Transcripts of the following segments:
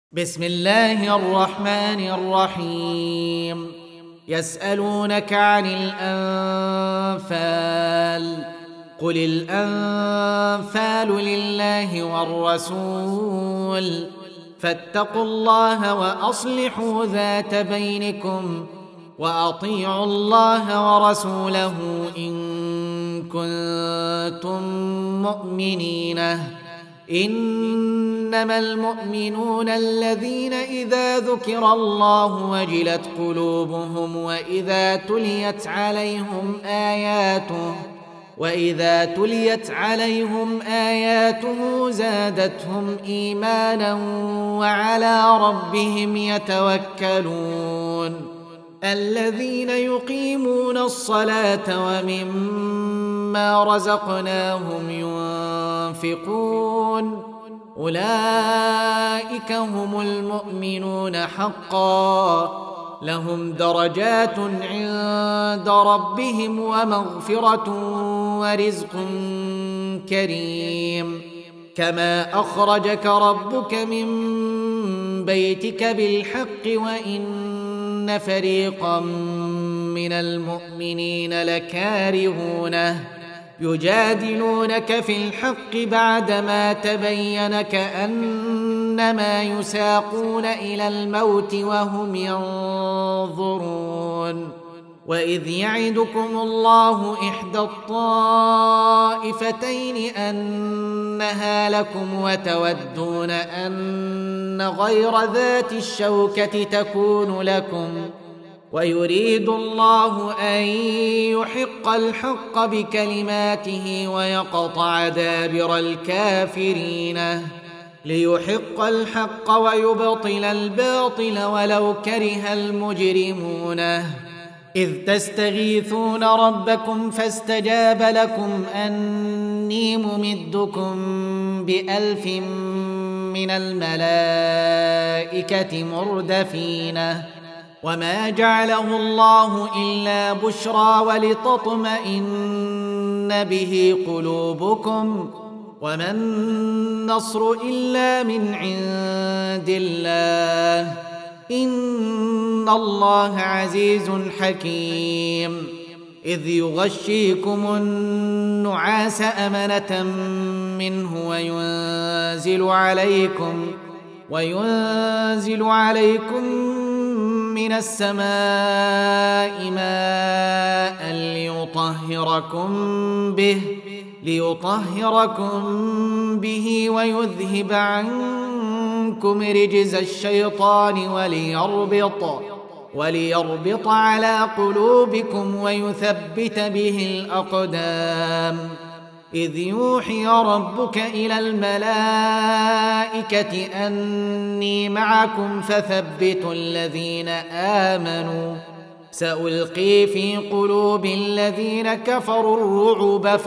بسم الله الرحمن الرحيم. يسألونك عن الأنفال، قل الأنفال لله والرسول، فاتقوا الله وأصلحوا ذات بينكم، وأطيعوا الله ورسوله إن كنتم مؤمنين. إنما المؤمنون الذين إذا ذكر الله وجلت قلوبهم وإذا تليت عليهم آياته زادتهم إيمانا وعلى ربهم يتوكلون. الذين يقيمون الصلاة ومما رزقناهم ينفقون، أولئك هم المؤمنون حقا، لهم درجات عند ربهم ومغفرة ورزق كريم. كما أخرجك ربك من بيتك بالحق وإن فريقا من المؤمنين لكارهونه، يجادلونك في الحق بعدما تبين كأنما يساقون إلى الموت وهم ينظرون. وإذ يعدكم الله إحدى الطائفتين أنها لكم وتودون أن غير ذات الشوكة تكون لكم، ويريد الله أن يحق الحق بكلماته ويقطع دابر الكافرين، ليحق الحق ويبطل الباطل ولو كره المجرمون. إذ تستغيثون ربكم فاستجاب لكم أني ممدكم ب1000 من الملائكة مردفين. وما جعله الله إلا بشرى ولتطمئن به قلوبكم، وما النصر إلا من عند الله، إن الله عزيز حكيم. إذ يغشيكم النعاس أمنة منه وينزل عليكم من السماء ماء ليطهركم به ويذهب عنكم رجز الشيطان وليربط على قلوبكم ويثبت به الأقدام. إذ يوحي ربك إلى الملائكة أني معكم فثبتوا الذين آمنوا، سألقي في قلوب الذين كفروا الرعب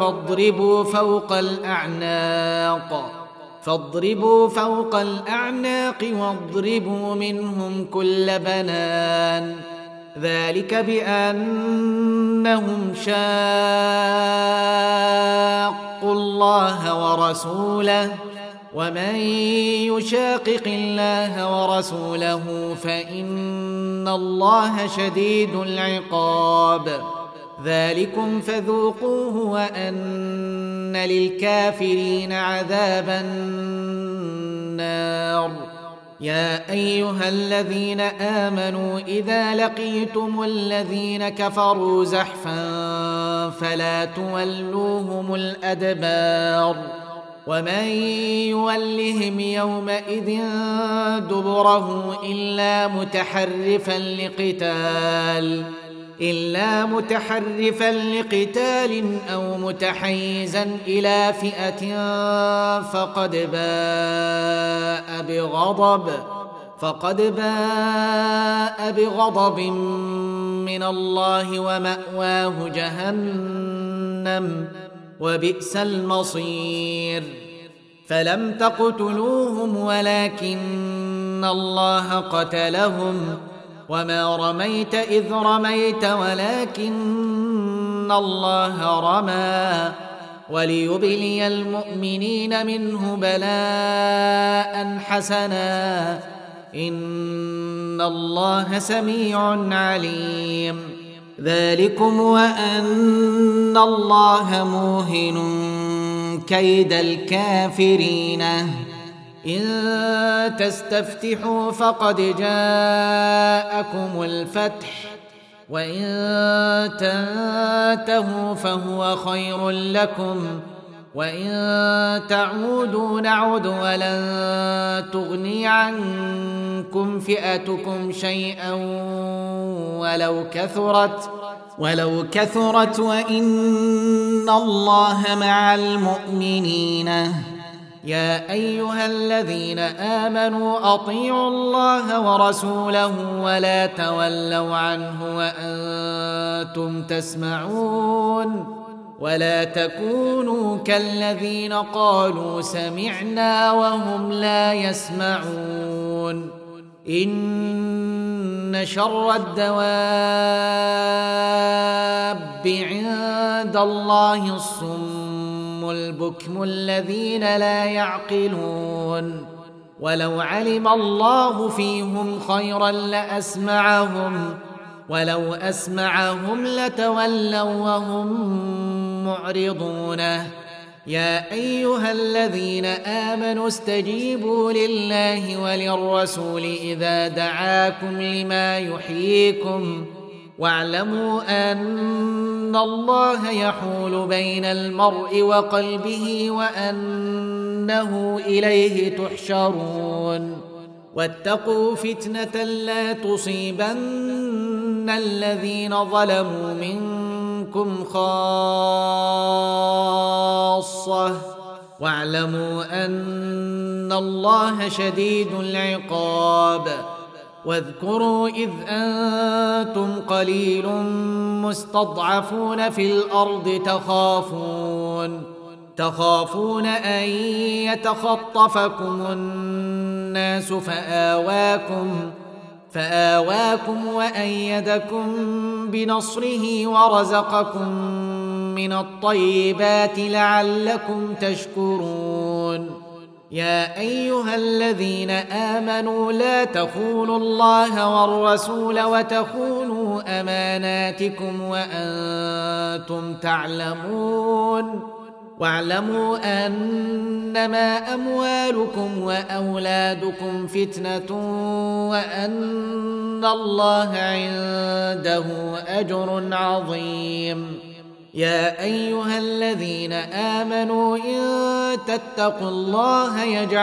فاضربوا فوق الأعناق واضربوا منهم كل بنان، ذلك بأنهم شاقوا الله ورسوله، ومن يشاقق الله ورسوله فإن الله شديد العقاب. ذلكم فذوقوه وأن للكافرين عذاب النار. يا أيها الذين آمنوا إذا لقيتم الذين كفروا زحفا فلا تولوهم الأدبار، ومن يولهم يومئذ دبره إلا متحرفا لقتال أو متحيزا إلى فئة فقد باء بغضب من الله ومأواه جهنم وبئس المصير. فلم تقتلوهم ولكن الله قتلهم، وما رميت إذ رميت ولكن الله رمى، وليبلي المؤمنين منه بلاء حسنا إن الله سميع عليم. ذلكم وأن الله موهن كيد الكافرين. إن تستفتحوا فقد جاءكم الفتح وإن تنتهوا فهو خير لكم وإن تعودوا نعد ولن تغني عنكم فئتكم شيئا ولو كثرت وإن الله مع المؤمنين. يا أيها الذين آمنوا أطيعوا الله ورسوله ولا تولوا عنه وأنتم تسمعون. ولا تكونوا كالذين قالوا سمعنا وهم لا يسمعون. إن شر الدواب عند الله الصم البكم الذين لا يعقلون. ولو علم الله فيهم خيرا لأسمعهم ولو أسمعهم لتولوا وهم معرضون. يا أيها الذين آمنوا استجيبوا لله وللرسول إذا دعاكم لما يحييكم واعلموا أن الله يحول بين المرء وقلبه وأنه إليه تحشرون. واتقوا فتنة لا تصيبن الذين ظلموا منكم خاصة واعلموا أن الله شديد العقاب. واذكروا إذ أنتم قليل مستضعفون في الأرض تخافون أن يتخطفكم الناس فآواكم وأيدكم بنصره ورزقكم من الطيبات لعلكم تشكرون. يا أيها الذين آمنوا لا تخونوا الله والرسول وتخونوا أماناتكم وأنتم تعلمون. واعلموا أنما أموالكم وأولادكم فتنة وأن الله عنده أجر عظيم. يا أيها الذين آمنوا إن تتقوا الله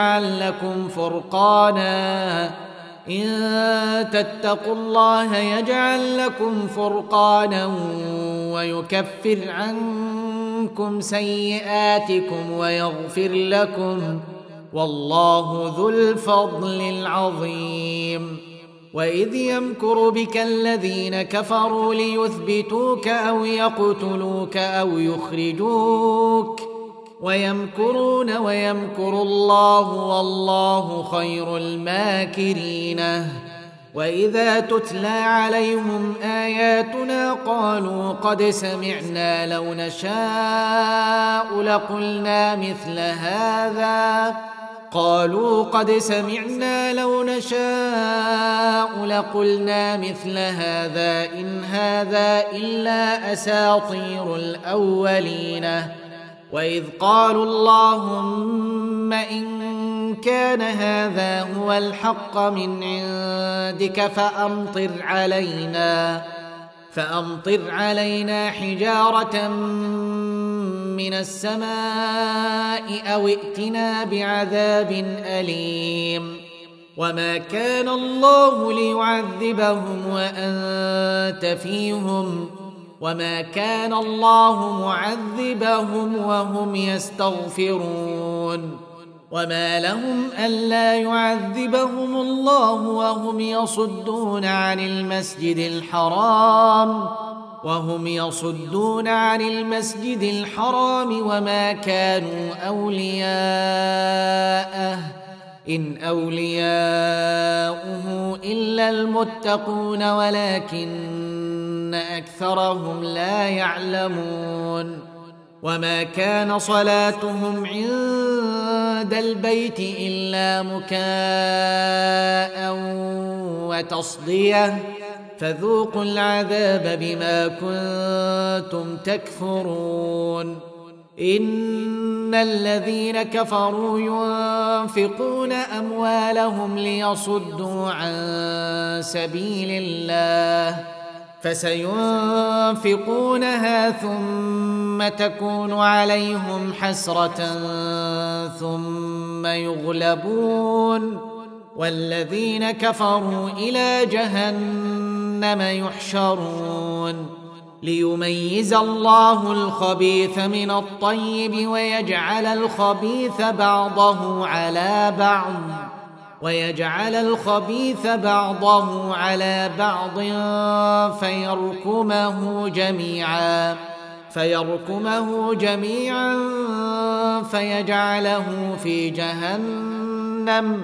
يجعل لكم فرقانا ويكفر عنكم سيئاتكم ويغفر لكم والله ذو الفضل العظيم. وإذ يمكر بك الذين كفروا ليثبتوك أو يقتلوك أو يخرجوك ويمكرون ويمكر الله والله خير الماكرين. وإذا تتلى عليهم آياتنا قالوا قد سمعنا لو نشاء لقلنا مثل هذا إن هذا إلا أساطير الأولين. وإذ قالوا اللهم إن كان هذا هو الحق من عندك فأمطر علينا حجارة من السماء أو ائتنا بعذاب أليم. وما كان الله ليعذبهم وأنت فيهم وما كان الله معذبهم وهم يستغفرون. وما لهم ألا يعذبهم الله وهم يصدون عن المسجد الحرام وما كانوا أولياءه إن أولياؤه إلا المتقون ولكن أكثرهم لا يعلمون. وما كان صلاتهم عند البيت إلا مكاء وتصدية فذوقوا العذاب بما كنتم تكفرون. إن الذين كفروا ينفقون أموالهم ليصدوا عن سبيل الله فسينفقونها ثم تكون عليهم حسرة ثم يغلبون والذين كفروا إلى جهنم يحشرون ليميز الله الخبيث من الطيب ويجعل الخبيث بعضه على بعض فيركمه جميعا فيجعله في جهنم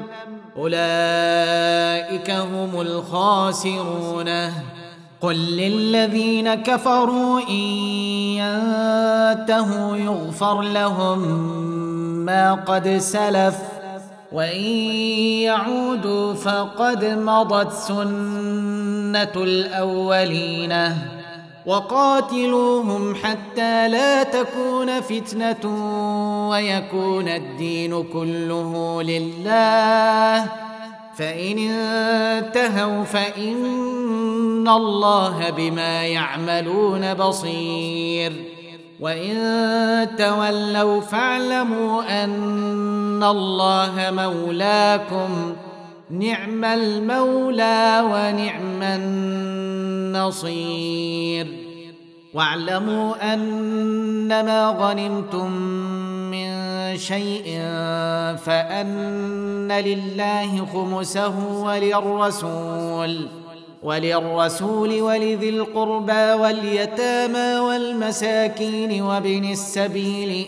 أولئك هم الخاسرون. قل للذين كفروا إن ينتهوا يغفر لهم ما قد سلف وإن يعودوا فقد مضت سنة الأولين وقاتلوهم حتى لا تكون فتنة ويكون الدين كله لله فإن انتهوا فإن الله بما يعملون بصير وإن تولوا فاعلموا أن الله مولاكم نعم المولى ونعم النصير. واعلموا أنما غنمتم من شيء فأن لله خمسه وللرسول ولذي القربى واليتامى والمساكين وابن السبيل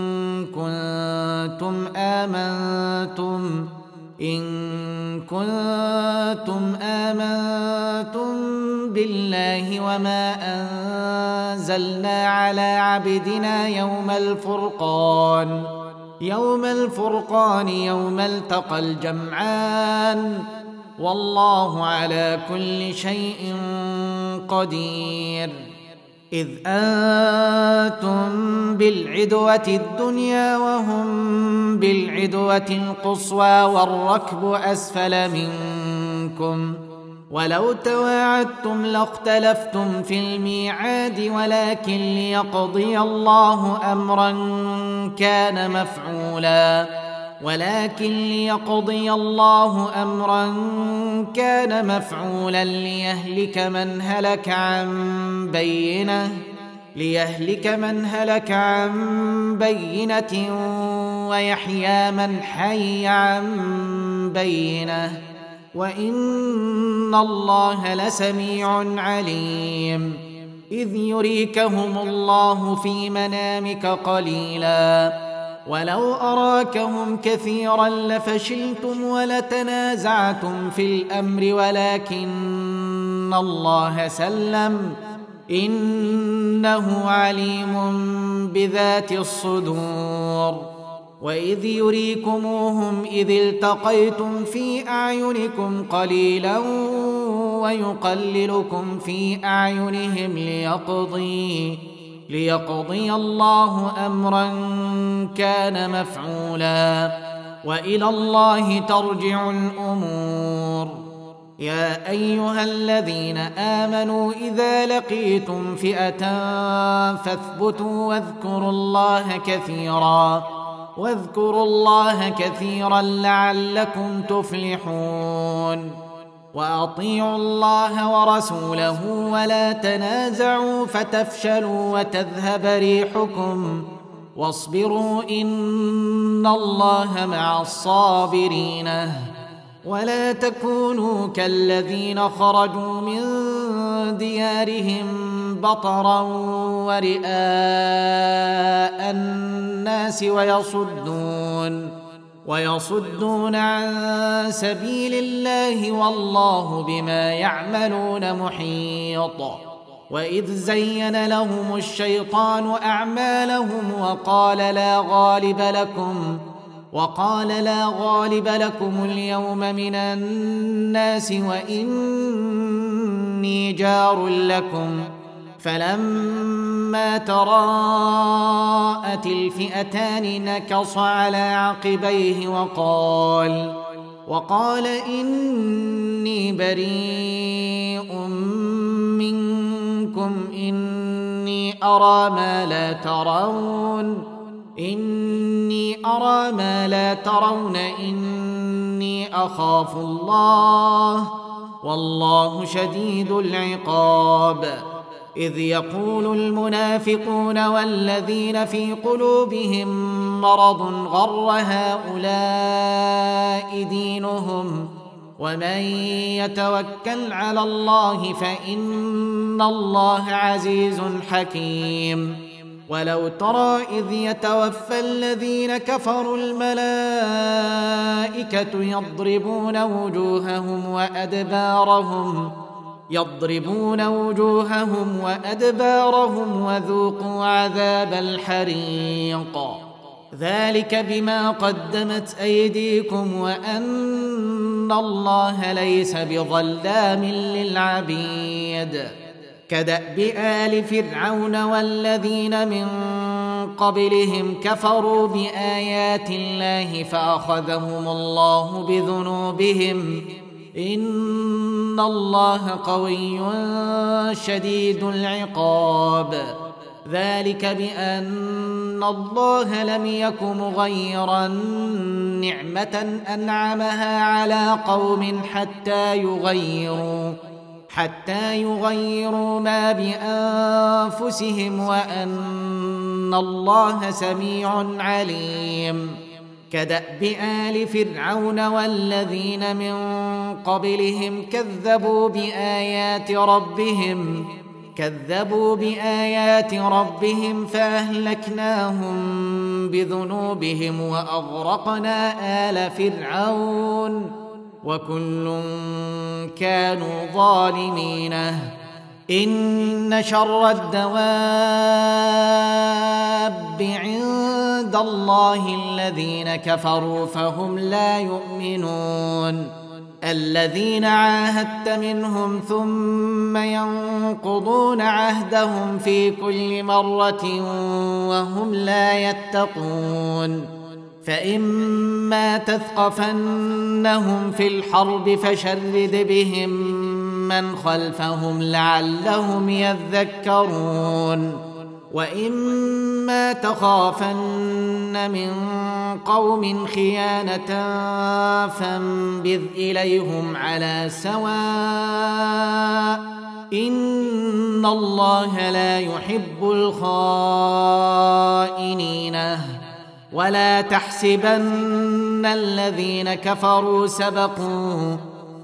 إن كنتم آمنتم بالله وما أنزلنا على عبدنا يوم الفرقان يوم التقى الجمعان والله على كل شيء قدير. إذ أنتم بالعدوة الدنيا وهم بالعدوة القصوى والركب أسفل منكم ولو تواعدتم لاختلفتم في الميعاد ولكن ليقضي الله أمرا كان مفعولا ليهلك من هلك عن بينة ويحيى من حي عن بينة وإن الله لسميع عليم. إذ يريكهم الله في منامك قليلا ولو أراكهم كثيرا لفشلتم ولتنازعتم في الأمر ولكن الله سلم إنه عليم بذات الصدور. وإذ يريكموهم إذ التقيتم في أعينكم قليلا ويقللكم في أعينهم ليقضي الله أمرا كان مفعولا وإلى الله ترجع الأمور. يا أيها الذين آمنوا إذا لقيتم فئة فاثبتوا واذكروا الله كثيرا لعلكم تفلحون. وأطيعوا الله ورسوله ولا تنازعوا فتفشلوا وتذهب ريحكم واصبروا إن الله مع الصابرين. ولا تكونوا كالذين خرجوا من ديارهم بطرا ورئاء الناس ويصدون عن سبيل الله والله بما يعملون محيط. وإذ زين لهم الشيطان أعمالهم وقال لا غالب لكم وقال لا غالب لكم اليوم من الناس وإني جار لكم فلما تراءت الفئتان نكص على عقبيه وقال إني بريء منكم إني أرى ما لا ترون إني أخاف الله والله شديد العقاب إذ يقول المنافقون والذين في قلوبهم مرض غر هؤلاء دينهم ومن يتوكل على الله فإن الله عزيز حكيم ولو ترى إذ يتوفى الذين كفروا الملائكة يضربون وجوههم وأدبارهم وذوقوا عذاب الحريق ذلك بما قدمت أيديكم وأن الله ليس بظلام للعبيد كدأب آل فرعون والذين من قبلهم كفروا بآيات الله فأخذهم الله بذنوبهم إن الله قوي شديد العقاب ذلك بأن الله لم يك مغيرا نعمة أنعمها على قوم حتى يغيروا ما بأنفسهم وأن الله سميع عليم كدأب آل فرعون والذين من قبلهم كذبوا بآيات ربهم فأهلكناهم بذنوبهم وأغرقنا آل فرعون وكل كانوا ظالمين إن شر الدواب عند الله الذين كفروا فهم لا يؤمنون الذين عاهدت منهم ثم ينقضون عهدهم في كل مرة وهم لا يتقون فإما تثقفنهم في الحرب فشرد بهم من خلفهم لعلهم يذكرون وإما تخافن من قوم خيانة فانبذ إليهم على سواء إن الله لا يحب الخائنين ولا تحسبن الذين كفروا سبقوا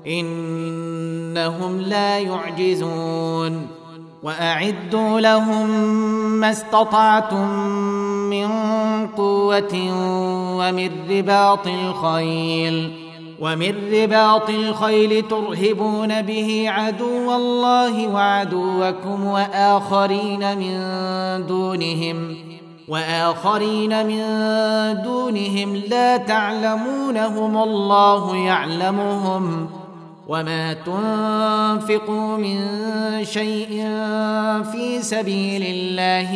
إنهم لا يعجزون وأعدوا لهم ما استطعتم من قوة ومن رباط الخيل ترهبون به عدو الله وعدوكم وآخرين من دونهم لا تعلمونهم الله يعلمهم وما تنفقوا من شيء في سبيل الله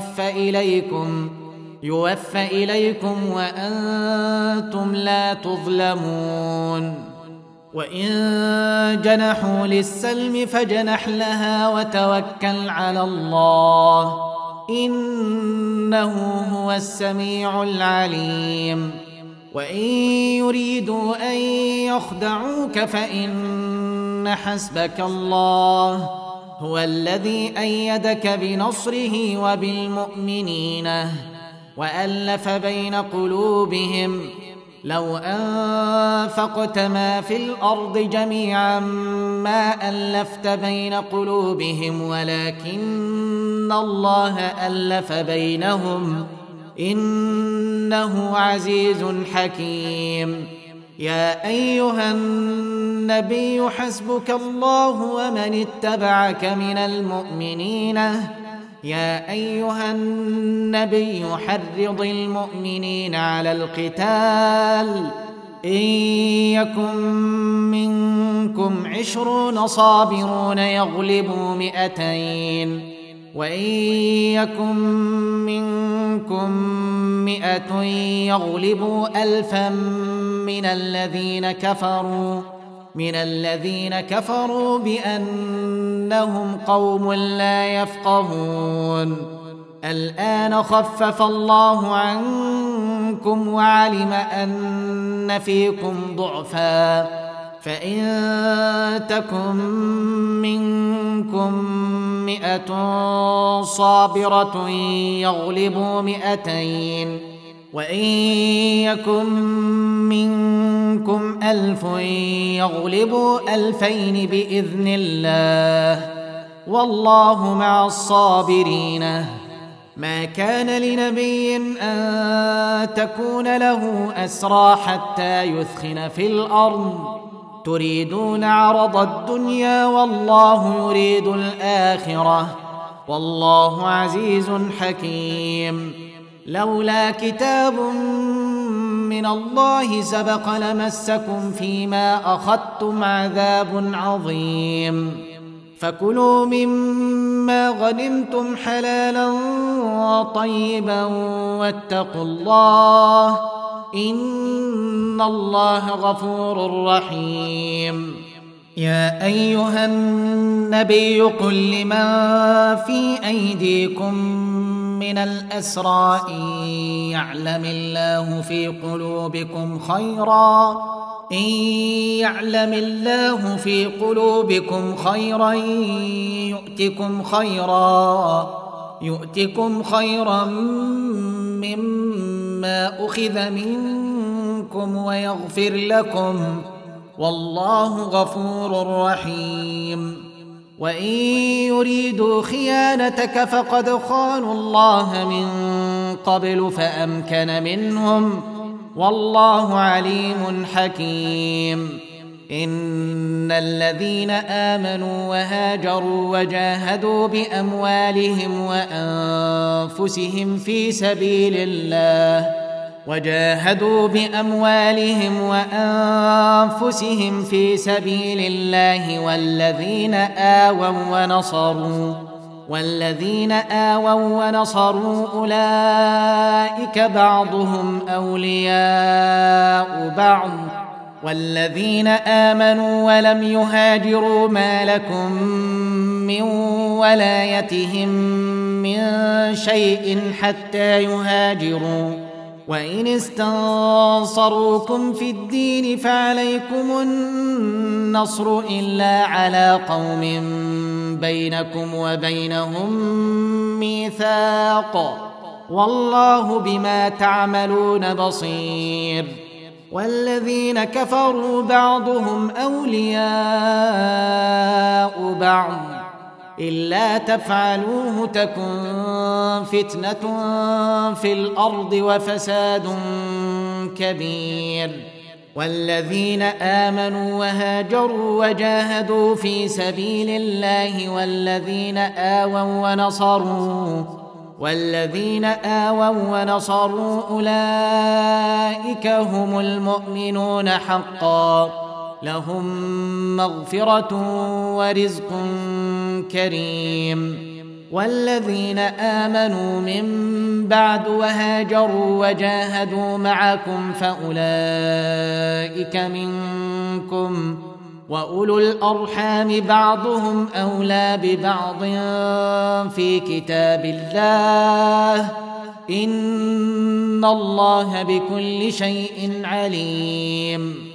يوفى إليكم وأنتم لا تظلمون وإن جنحوا للسلم فاجنح لها وتوكل على الله إنه هو السميع العليم وإن يريدوا أن يخدعوك فإن حسبك الله هو الذي أيدك بنصره وبالمؤمنين وألف بين قلوبهم لو أنفقت ما في الأرض جميعا ما ألفت بين قلوبهم ولكن الله ألف بينهم إنه عزيز حكيم يا أيها النبي حسبك الله ومن اتبعك من المؤمنين يا أيها النبي حرض المؤمنين على القتال إن يكن منكم 20 صابرون يغلبوا 200 وإن يكن منكم 100 يغلبوا 1000 من الذين كفروا بأنهم قوم لا يفقهون. الآن خفف الله عنكم وعلم أن فيكم ضعفا فإن تكن منكم 100 صابرة يغلبوا 200 وإن يكن منكم 1000 يغلبوا 2000 بإذن الله والله مع الصابرين. ما كان لنبي أن تكون له أسرى حتى يثخن في الأرض تريدون عرض الدنيا والله يريد الآخرة والله عزيز حكيم. لولا كتاب من الله سبق لمسكم فيما أخذتم عذاب عظيم. فكلوا مما غنمتم حلالا طيبا واتقوا الله إن الله غفور رحيم. يا أيها النبي قل لمن في أيديكم من الأسرى إن يعلم الله في قلوبكم خيرا يؤتكم خيرا مما أخذ منكم ويغفر لكم والله غفور رحيم. وإن يريدوا خيانتك فقد خانوا الله من قبل فأمكن منهم والله عليم حكيم. إن الذين آمنوا وهاجروا وجاهدوا بأموالهم وأنفسهم في سبيل الله والذين آووا ونصروا أولئك بعضهم أولياء بعض والذين آمنوا ولم يهاجروا ما لكم من ولايتهم من شيء حتى يهاجروا وإن استنصروكم في الدين فعليكم النصر إلا على قوم بينكم وبينهم ميثاق والله بما تعملون بصير. والذين كفروا بعضهم أولياء بعض إلا تفعلوه تكن فتنة في الأرض وفساد كبير. والذين آمنوا وهاجروا وجاهدوا في سبيل الله والذين آووا ونصروا أولئك هم المؤمنون حقا لهم مغفرة ورزق كريم. والذين آمنوا من بعد وهاجروا وجاهدوا معكم فأولئك منكم وأولو الأرحام بعضهم أولى ببعض في كتاب الله إن الله بكل شيء عليم.